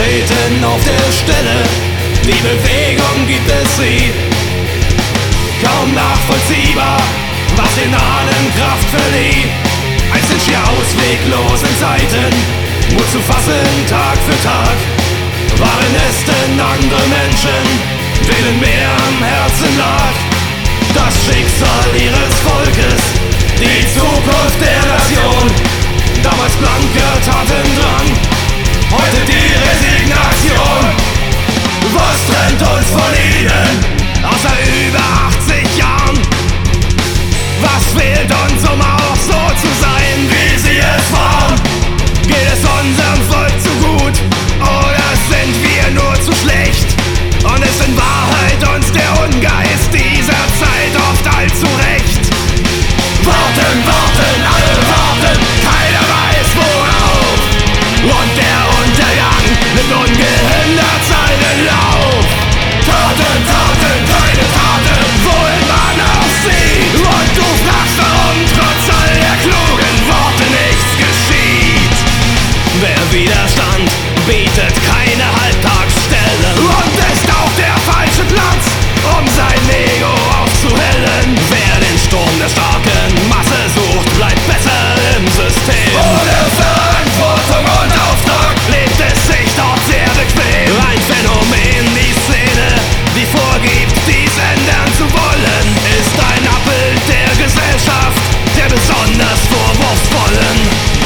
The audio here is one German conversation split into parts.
treten auf der Stelle, die Bewegung gibt es sie. Kaum nachvollziehbar, was den Ahnen Kraft verlieh. Einst in schier ausweglosen Zeiten, Mut zu fassen Tag für Tag, waren es denn andere Menschen, denen mehr am Herzen lag. Das Schicksal ihres Volkes, die Zukunft der Nation. Damals blanker Tatendrang, heute die Resignation. Was trennt uns von ihnen, außer über 80 Jahren? Was fehlt uns, um auch so zu sein, wie sie es waren? Geht es unserem Volk zu gut, oder sind wir nur zu schlecht? Und ist in Wahrheit uns der Ungeist dieser Zeit oft allzu recht? Warten, warten, alle warten, keiner weiß worauf. Und der Untergang nimmt ungehindert seinen Lauf. Taten, Taten, keine Taten, wohin man auch sieht. Und du fragst, warum trotz all der klugen Worte nichts geschieht. Wer Widerstand bietet keine Halbtagsstelle und ist auch der falsche Platz, um sein Ego aufzuhellen. Wer den Sturm der starken Masse sucht, bleibt besser im System. Ohne Verantwortung und Auftrag lebt es sich dort sehr bequem. Ein Phänomen, die Szene, die vorgibt, dies ändern zu wollen, ist ein Abbild der Gesellschaft, der besonders vorwurfsvollen.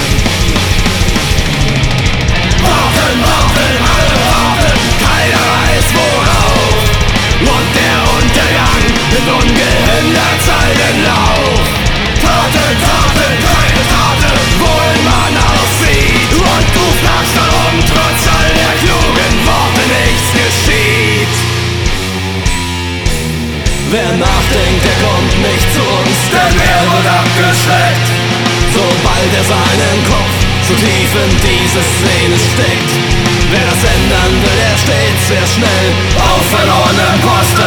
Warten, warten, alle warten, keiner weiß worauf. Und der Untergang nimmt ungehindert seinen Lauf. Taten, Taten, keine Taten, wohin man auch sieht. Und du fragst, warum trotz all der klugen Worte nichts geschieht. Wer nachdenkt, der kommt nicht zu uns, denn er wird abgeschreckt, sobald er seinen Kopf so tief in diese Szene steckt. Wer das ändern will, der steht sehr schnell auf verlorenem Posten.